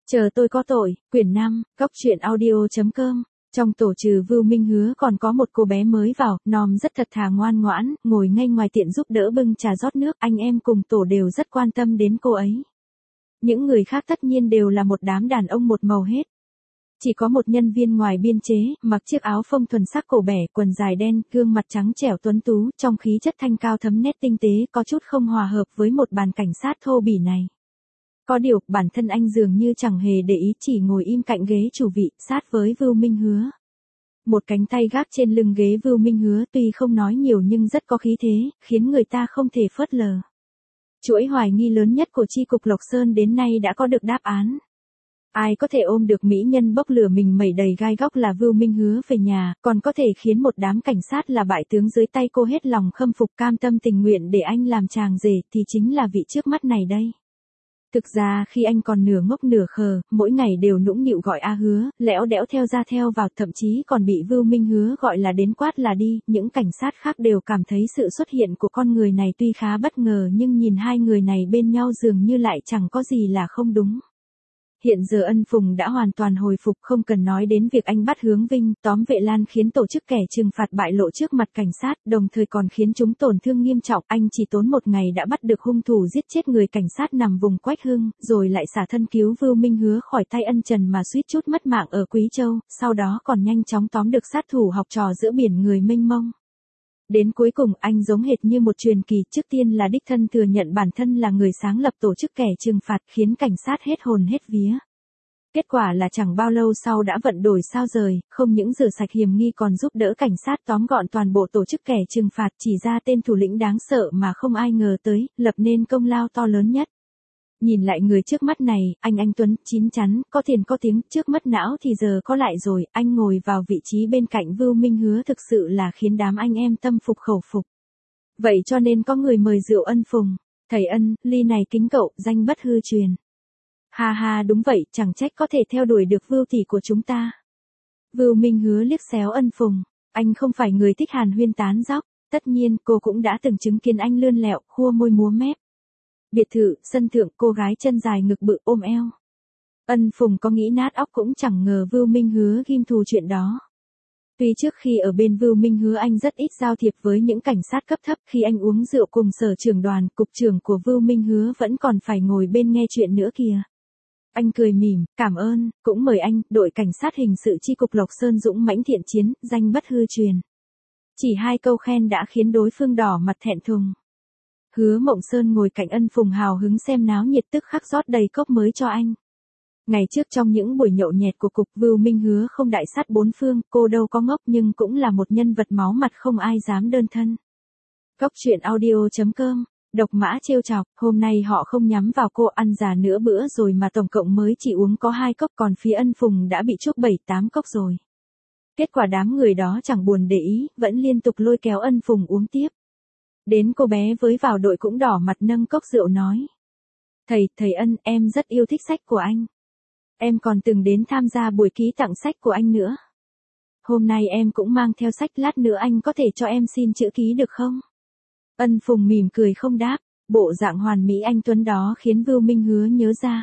Chờ tôi có tội, quyển 5, góc truyện audio.com. Trong tổ trừ Vưu Minh Hứa còn có một cô bé mới vào, Nom rất thật thà ngoan ngoãn, ngồi ngay ngoài tiện giúp đỡ bưng trà rót nước, anh em cùng tổ đều rất quan tâm đến cô ấy. Những người khác tất nhiên đều là một đám đàn ông một màu hết. Chỉ có một nhân viên ngoài biên chế, mặc chiếc áo phông thuần sắc cổ bẻ, quần dài đen, gương mặt trắng trẻo tuấn tú, trong khí chất thanh cao thấm nét tinh tế, có chút không hòa hợp với một bàn cảnh sát thô bỉ này. Có điều, bản thân anh dường như chẳng hề để ý, chỉ ngồi im cạnh ghế chủ vị, sát với Vưu Minh Hứa. Một cánh tay gác trên lưng ghế Vưu Minh Hứa tuy không nói nhiều nhưng rất có khí thế, khiến người ta không thể phớt lờ. Chuỗi hoài nghi lớn nhất của chi cục Lộc Sơn đến nay đã có được đáp án. Ai có thể ôm được mỹ nhân bốc lửa mình mẩy đầy gai góc là Vưu Minh Hứa về nhà, còn có thể khiến một đám cảnh sát là bại tướng dưới tay cô hết lòng khâm phục cam tâm tình nguyện để anh làm chàng rể thì chính là vị trước mắt này đây. Thực ra khi anh còn nửa ngốc nửa khờ, mỗi ngày đều nũng nịu gọi A Hứa, lẽo đẽo theo ra theo vào, thậm chí còn bị Vưu Minh Hứa gọi là đến quát là đi, những cảnh sát khác đều cảm thấy sự xuất hiện của con người này tuy khá bất ngờ nhưng nhìn hai người này bên nhau dường như lại chẳng có gì là không đúng. Hiện giờ Ân Phùng đã hoàn toàn hồi phục, không cần nói đến việc anh bắt Hướng Vinh, tóm Vệ Lan khiến tổ chức kẻ trừng phạt bại lộ trước mặt cảnh sát, đồng thời còn khiến chúng tổn thương nghiêm trọng. Anh chỉ tốn một ngày đã bắt được hung thủ giết chết người cảnh sát nằm vùng Quách Hưng, rồi lại xả thân cứu Vưu Minh Hứa khỏi tay ân trần mà suýt chút mất mạng ở Quý Châu, sau đó còn nhanh chóng tóm được sát thủ học trò giữa biển người mênh mông. Đến cuối cùng anh giống hệt như một truyền kỳ, trước tiên là đích thân thừa nhận bản thân là người sáng lập tổ chức kẻ trừng phạt, khiến cảnh sát hết hồn hết vía. Kết quả là chẳng bao lâu sau đã vận đổi sao rời, không những rửa sạch hiểm nghi còn giúp đỡ cảnh sát tóm gọn toàn bộ tổ chức kẻ trừng phạt, chỉ ra tên thủ lĩnh đáng sợ mà không ai ngờ tới, lập nên công lao to lớn nhất. Nhìn lại người trước mắt này, anh Tuấn, chín chắn, có tiền có tiếng, trước mất não thì giờ có lại rồi, anh ngồi vào vị trí bên cạnh Vưu Minh Hứa thực sự là khiến đám anh em tâm phục khẩu phục. Vậy cho nên có người mời rượu Ân Phùng, thầy Ân, ly này kính cậu, danh bất hư truyền. Ha ha, đúng vậy, chẳng trách có thể theo đuổi được Vưu tỷ của chúng ta. Vưu Minh Hứa liếc xéo Ân Phùng, anh không phải người thích hàn huyên tán dóc, tất nhiên cô cũng đã từng chứng kiến anh lươn lẹo, khua môi múa mép. Biệt thự, sân thượng, cô gái chân dài ngực bự ôm eo. Ân Phùng có nghĩ nát óc cũng chẳng ngờ Vưu Minh Hứa ghim thù chuyện đó. Tuy trước khi ở bên Vưu Minh Hứa anh rất ít giao thiệp với những cảnh sát cấp thấp, khi anh uống rượu cùng sở trưởng đoàn, cục trưởng của Vưu Minh Hứa vẫn còn phải ngồi bên nghe chuyện nữa kìa. Anh cười mỉm, cảm ơn, cũng mời anh, đội cảnh sát hình sự chi cục Lộc Sơn dũng mãnh thiện chiến, danh bất hư truyền. Chỉ hai câu khen đã khiến đối phương đỏ mặt thẹn thùng. Hứa Mộng Sơn ngồi cạnh Ân Phùng hào hứng xem náo nhiệt, tức khắc rót đầy cốc mới cho anh. Ngày trước trong những buổi nhậu nhẹt của cục Vưu Minh Hứa không đại sát bốn phương, cô đâu có ngốc nhưng cũng là một nhân vật máu mặt không ai dám đơn thân. Góc truyện audio.com, độc mã trêu chọc, hôm nay họ không nhắm vào cô, ăn già nửa bữa rồi mà tổng cộng mới chỉ uống có 2 cốc, còn phía Ân Phùng đã bị chuốc 7-8 cốc rồi. Kết quả đám người đó chẳng buồn để ý, vẫn liên tục lôi kéo Ân Phùng uống tiếp. Đến cô bé với vào đội cũng đỏ mặt nâng cốc rượu nói. Thầy Ân, em rất yêu thích sách của anh. Em còn từng đến tham gia buổi ký tặng sách của anh nữa. Hôm nay em cũng mang theo sách, lát nữa anh có thể cho em xin chữ ký được không? Ân Phùng mỉm cười không đáp, bộ dạng hoàn mỹ anh Tuấn đó khiến Vưu Minh Hứa nhớ ra.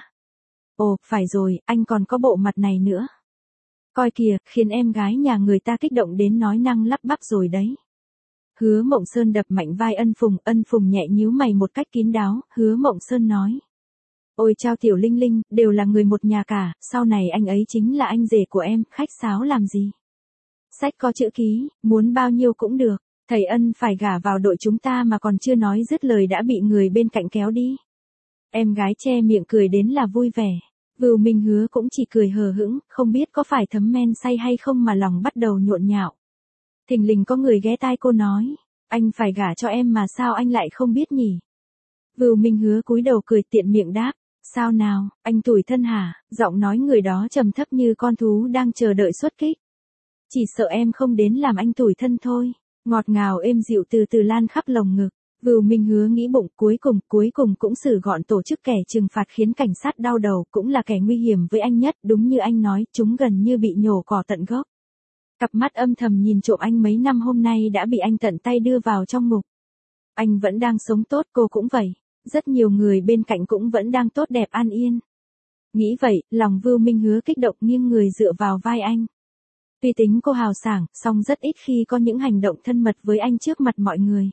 Ồ, phải rồi, anh còn có bộ mặt này nữa. Coi kìa, khiến em gái nhà người ta kích động đến nói năng lắp bắp rồi đấy. Hứa Mộng Sơn đập mạnh vai Ân Phùng nhẹ nhíu mày một cách kín đáo, Hứa Mộng Sơn nói. Ôi chao Tiểu Linh Linh, đều là người một nhà cả, sau này anh ấy chính là anh rể của em, khách sáo làm gì. Sách có chữ ký, muốn bao nhiêu cũng được, thầy Ân phải gả vào đội chúng ta mà còn chưa nói dứt lời đã bị người bên cạnh kéo đi. Em gái che miệng cười đến là vui vẻ, Vưu Minh Hứa cũng chỉ cười hờ hững, không biết có phải thấm men say hay không mà lòng bắt đầu nhộn nhạo. Thình lình có người ghé tai cô nói, anh phải gả cho em mà sao anh lại không biết nhỉ? Vưu Minh Hứa cúi đầu cười tiện miệng đáp, sao nào, anh tủi thân hả? Giọng nói người đó trầm thấp như con thú đang chờ đợi xuất kích. Chỉ sợ em không đến làm anh tủi thân thôi. Ngọt ngào êm dịu từ từ lan khắp lồng ngực. Vưu Minh Hứa nghĩ bụng, cuối cùng cũng xử gọn tổ chức kẻ trừng phạt khiến cảnh sát đau đầu, cũng là kẻ nguy hiểm với anh nhất, đúng như anh nói, chúng gần như bị nhổ cỏ tận gốc. Cặp mắt âm thầm nhìn trộm anh mấy năm hôm nay đã bị anh tận tay đưa vào trong ngục. Anh vẫn đang sống tốt, cô cũng vậy. Rất nhiều người bên cạnh cũng vẫn đang tốt đẹp an yên. Nghĩ vậy, lòng Vưu Minh Hứa kích động nghiêng người dựa vào vai anh. Tuy tính cô hào sảng, song rất ít khi có những hành động thân mật với anh trước mặt mọi người.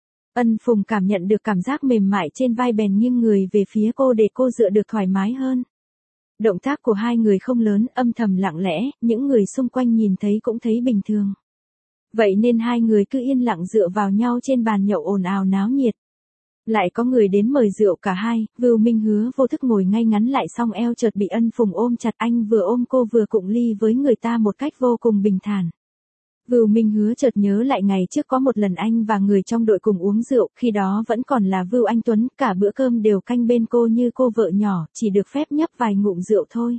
Ân Phùng cảm nhận được cảm giác mềm mại trên vai bèn nghiêng người về phía cô để cô dựa được thoải mái hơn. Động tác của hai người không lớn, âm thầm lặng lẽ, những người xung quanh nhìn thấy cũng thấy bình thường. Vậy nên hai người cứ yên lặng dựa vào nhau trên bàn nhậu ồn ào náo nhiệt. Lại có người đến mời rượu cả hai, Vưu Minh Hứa vô thức ngồi ngay ngắn lại song eo chợt bị Ân Phùng ôm chặt, anh vừa ôm cô vừa cụng ly với người ta một cách vô cùng bình thản. Vưu Minh Hứa chợt nhớ lại ngày trước có một lần anh và người trong đội cùng uống rượu, khi đó vẫn còn là Vưu Anh Tuấn, cả bữa cơm đều canh bên cô như cô vợ nhỏ, chỉ được phép nhấp vài ngụm rượu thôi.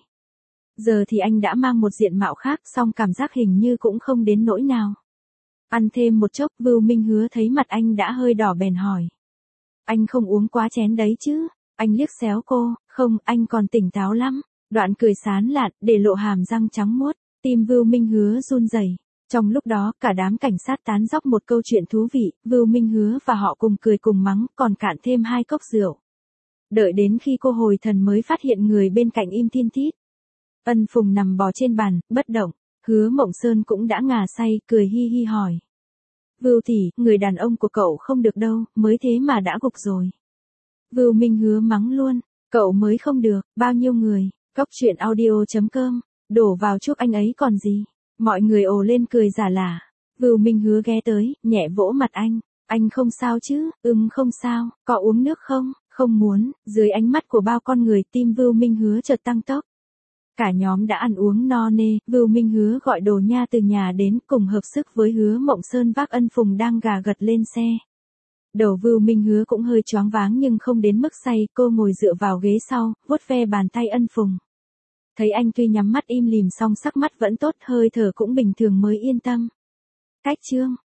Giờ thì anh đã mang một diện mạo khác, song cảm giác hình như cũng không đến nỗi nào. Ăn thêm một chốc, Vưu Minh Hứa thấy mặt anh đã hơi đỏ bèn hỏi. Anh không uống quá chén đấy chứ? Anh liếc xéo cô, không, anh còn tỉnh táo lắm. Đoạn cười sán lạn, để lộ hàm răng trắng muốt, tim Vưu Minh Hứa run rẩy. Trong lúc đó, cả đám cảnh sát tán dóc một câu chuyện thú vị, Vưu Minh Hứa và họ cùng cười cùng mắng, còn cạn thêm 2 cốc rượu. Đợi đến khi cô hồi thần mới phát hiện người bên cạnh im thiên thít. Ân Phùng nằm bò trên bàn, bất động, Hứa Mộng Sơn cũng đã ngà say, cười hi hi hỏi. Vưu tỷ, người đàn ông của cậu không được đâu, mới thế mà đã gục rồi. Vưu Minh Hứa mắng luôn, cậu mới không được, bao nhiêu người, cóc truyện audio.com, đổ vào chuốc anh ấy còn gì. Mọi người ồ lên cười giả lả. Vưu Minh Hứa ghé tới, nhẹ vỗ mặt anh không sao chứ? Không sao, có uống nước không? Không muốn. Dưới ánh mắt của bao con người, tim Vưu Minh Hứa chợt tăng tốc. Cả nhóm đã ăn uống no nê, Vưu Minh Hứa gọi đồ nha từ nhà đến, cùng hợp sức với Hứa Mộng Sơn vác Ân Phùng đang gà gật lên xe. Đầu Vưu Minh Hứa cũng hơi choáng váng nhưng không đến mức say, cô ngồi dựa vào ghế sau, vuốt ve bàn tay Ân Phùng. Thấy anh tuy nhắm mắt im lìm song sắc mắt vẫn tốt, hơi thở cũng bình thường mới yên tâm. Cách chương